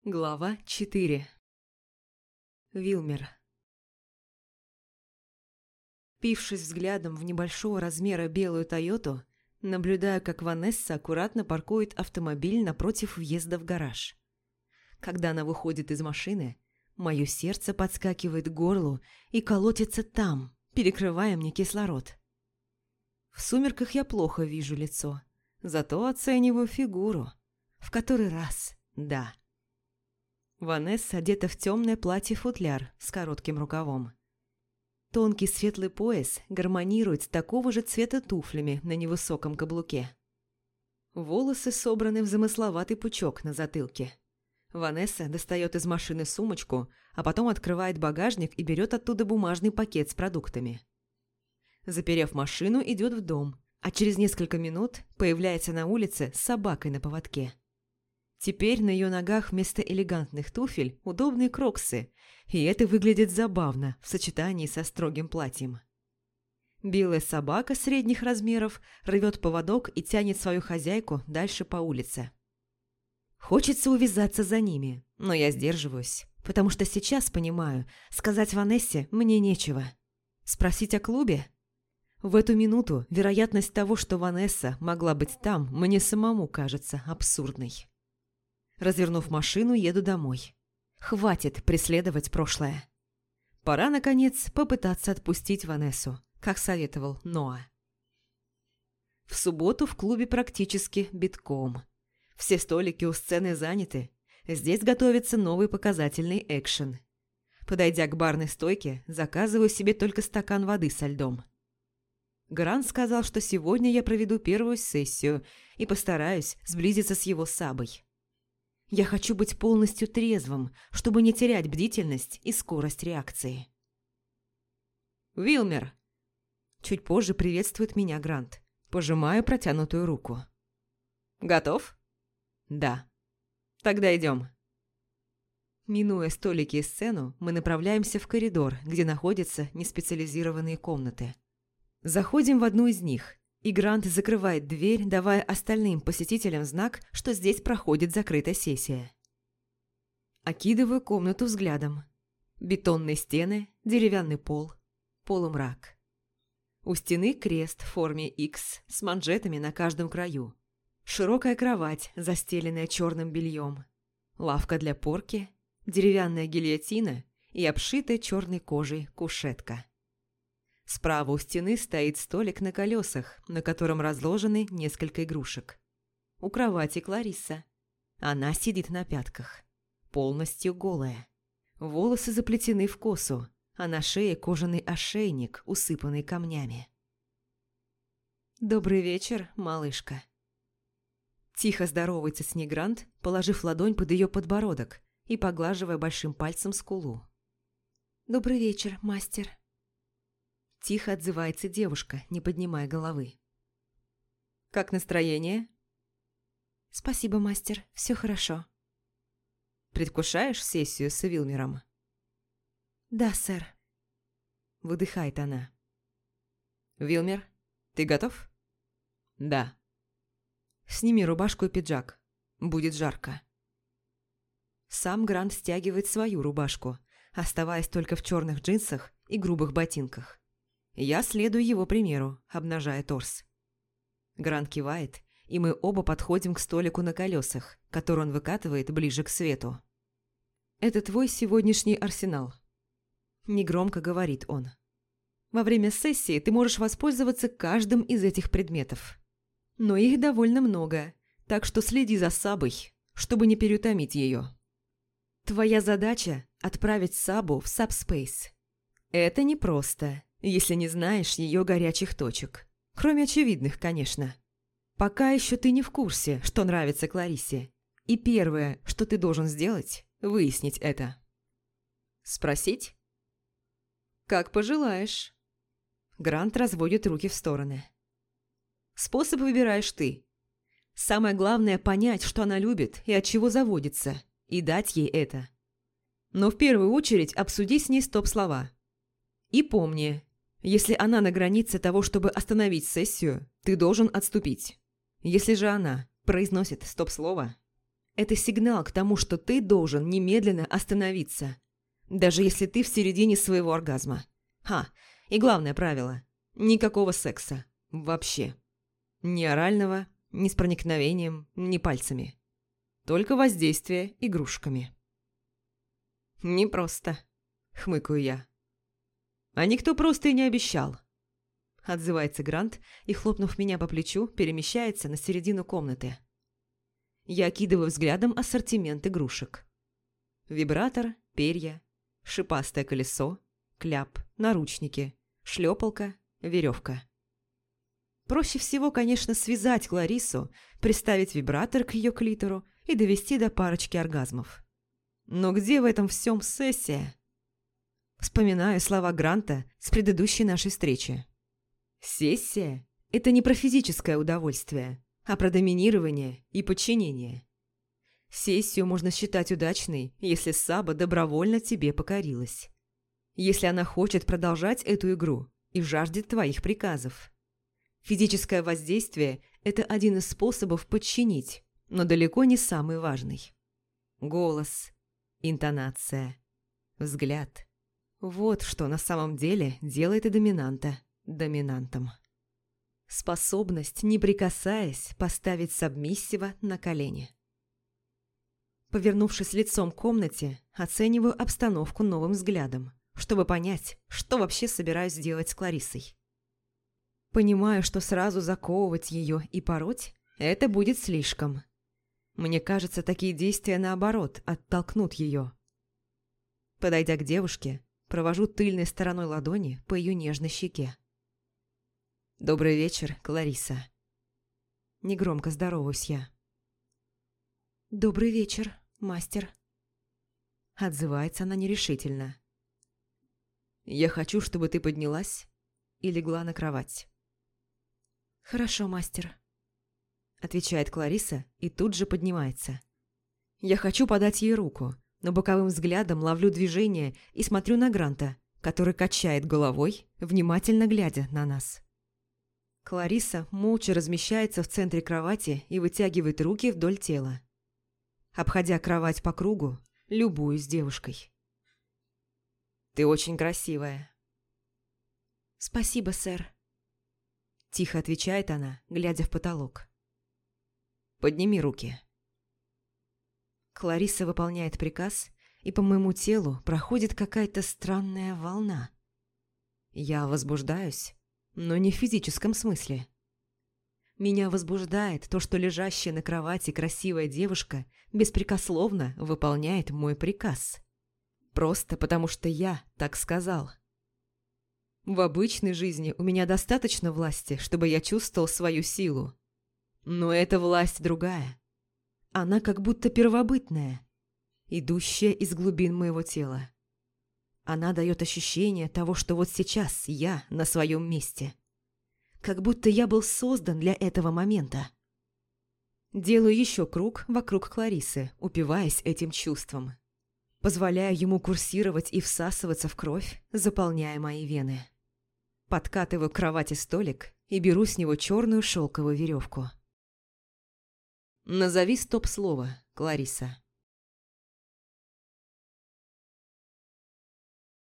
Глава 4. Вилмер. Впившись взглядом в небольшого размера белую «Тойоту», наблюдаю, как Ванесса аккуратно паркует автомобиль напротив въезда в гараж. Когда она выходит из машины, мое сердце подскакивает к горлу и колотится там, перекрывая мне кислород. В сумерках я плохо вижу лицо, зато оцениваю фигуру. В который раз, да. Ванесса одета в темное платье-футляр с коротким рукавом. Тонкий светлый пояс гармонирует с такого же цвета туфлями на невысоком каблуке. Волосы собраны в замысловатый пучок на затылке. Ванесса достает из машины сумочку, а потом открывает багажник и берет оттуда бумажный пакет с продуктами. Заперев машину, идет в дом, а через несколько минут появляется на улице с собакой на поводке. Теперь на ее ногах вместо элегантных туфель удобные кроксы, и это выглядит забавно в сочетании со строгим платьем. Белая собака средних размеров рвет поводок и тянет свою хозяйку дальше по улице. Хочется увязаться за ними, но я сдерживаюсь, потому что сейчас понимаю, сказать Ванессе мне нечего. Спросить о клубе? В эту минуту вероятность того, что Ванесса могла быть там, мне самому кажется абсурдной. Развернув машину, еду домой. Хватит преследовать прошлое. Пора, наконец, попытаться отпустить Ванессу, как советовал Ноа. В субботу в клубе практически битком. Все столики у сцены заняты. Здесь готовится новый показательный экшен. Подойдя к барной стойке, заказываю себе только стакан воды со льдом. Грант сказал, что сегодня я проведу первую сессию и постараюсь сблизиться с его Сабой. Я хочу быть полностью трезвым, чтобы не терять бдительность и скорость реакции. «Вилмер!» Чуть позже приветствует меня Грант. Пожимаю протянутую руку. «Готов?» «Да». «Тогда идем». Минуя столики и сцену, мы направляемся в коридор, где находятся неспециализированные комнаты. Заходим в одну из них, и Грант закрывает дверь, давая остальным посетителям знак, что здесь проходит закрытая сессия. Окидываю комнату взглядом. Бетонные стены, деревянный пол, полумрак. У стены крест в форме X с манжетами на каждом краю. Широкая кровать, застеленная черным бельем. Лавка для порки, деревянная гильотина и обшитая черной кожей кушетка. Справа у стены стоит столик на колесах, на котором разложены несколько игрушек. У кровати Кларисса. Она сидит на пятках. Полностью голая. Волосы заплетены в косу, а на шее кожаный ошейник, усыпанный камнями. «Добрый вечер, малышка». Тихо здоровается с ней Грант, положив ладонь под ее подбородок и поглаживая большим пальцем скулу. «Добрый вечер, мастер». Тихо отзывается девушка, не поднимая головы. «Как настроение?» «Спасибо, мастер, все хорошо». «Предвкушаешь сессию с Вилмером?» «Да, сэр», — выдыхает она. «Вилмер, ты готов?» «Да». «Сними рубашку и пиджак. Будет жарко». Сам Грант стягивает свою рубашку, оставаясь только в черных джинсах и грубых ботинках. Я следую его примеру, обнажая торс. Грант кивает, и мы оба подходим к столику на колесах, который он выкатывает ближе к свету. «Это твой сегодняшний арсенал», – негромко говорит он. «Во время сессии ты можешь воспользоваться каждым из этих предметов. Но их довольно много, так что следи за Сабой, чтобы не переутомить ее. Твоя задача – отправить Сабу в Сабспейс. Это непросто, если не знаешь ее горячих точек. Кроме очевидных, конечно. Пока еще ты не в курсе, что нравится Клариссе. И первое, что ты должен сделать – выяснить это». «Спросить?» «Как пожелаешь». Грант разводит руки в стороны. «Способ выбираешь ты. Самое главное – понять, что она любит и от чего заводится, и дать ей это. Но в первую очередь обсуди с ней стоп-слова. И помни, если она на границе того, чтобы остановить сессию, ты должен отступить. Если же она произносит стоп-слово, Это сигнал к тому, что ты должен немедленно остановиться, даже если ты в середине своего оргазма. И главное правило – никакого секса. Вообще. Ни орального, ни с проникновением, ни пальцами. Только воздействие игрушками. «Непросто», – хмыкаю я. «А никто просто и не обещал», – отзывается Грант и, хлопнув меня по плечу, перемещается на середину комнаты. Я окидываю взглядом ассортимент игрушек. Вибратор, перья, шипастое колесо, кляп, наручники, шлепалка, веревка. Проще всего, конечно, связать Кларису, приставить вибратор к ее клитору и довести до парочки оргазмов. Но где в этом всем сессия? Вспоминаю слова Гранта с предыдущей нашей встречи. Сессия – это не про физическое удовольствие, а про доминирование и подчинение. Сессию можно считать удачной, если Саба добровольно тебе покорилась. Если она хочет продолжать эту игру и жаждет твоих приказов. Физическое воздействие – это один из способов подчинить, но далеко не самый важный. Голос, интонация, взгляд – вот что на самом деле делает и доминанта доминантом. Способность, не прикасаясь, поставить сабмиссива на колени. Повернувшись лицом к комнате, оцениваю обстановку новым взглядом, чтобы понять, что вообще собираюсь делать с Кларисой. Понимаю, что сразу заковывать ее и пороть – это будет слишком. Мне кажется, такие действия, наоборот, оттолкнут ее. Подойдя к девушке, провожу тыльной стороной ладони по ее нежной щеке. «Добрый вечер, Клариса». Негромко здороваюсь я. «Добрый вечер, мастер». Отзывается она нерешительно. «Я хочу, чтобы ты поднялась и легла на кровать». «Хорошо, мастер», – отвечает Клариса и тут же поднимается. Я хочу подать ей руку, но боковым взглядом ловлю движение и смотрю на Гранта, который качает головой, внимательно глядя на нас. Клариса молча размещается в центре кровати и вытягивает руки вдоль тела. Обходя кровать по кругу, любуюсь девушкой. «Ты очень красивая». «Спасибо, сэр», – тихо отвечает она, глядя в потолок. «Подними руки». Клариса выполняет приказ, и по моему телу проходит какая-то странная волна. Я возбуждаюсь, но не в физическом смысле. Меня возбуждает то, что лежащая на кровати красивая девушка беспрекословно выполняет мой приказ. Просто потому что я так сказал. В обычной жизни у меня достаточно власти, чтобы я чувствовал свою силу. Но эта власть другая. Она как будто первобытная, идущая из глубин моего тела. Она дает ощущение того, что вот сейчас я на своем месте. Как будто я был создан для этого момента. Делаю еще круг вокруг Кларисы, упиваясь этим чувством. Позволяю ему курсировать и всасываться в кровь, заполняя мои вены. Подкатываю к кровати столик и беру с него черную шелковую веревку. «Назови стоп-слово, Клариса».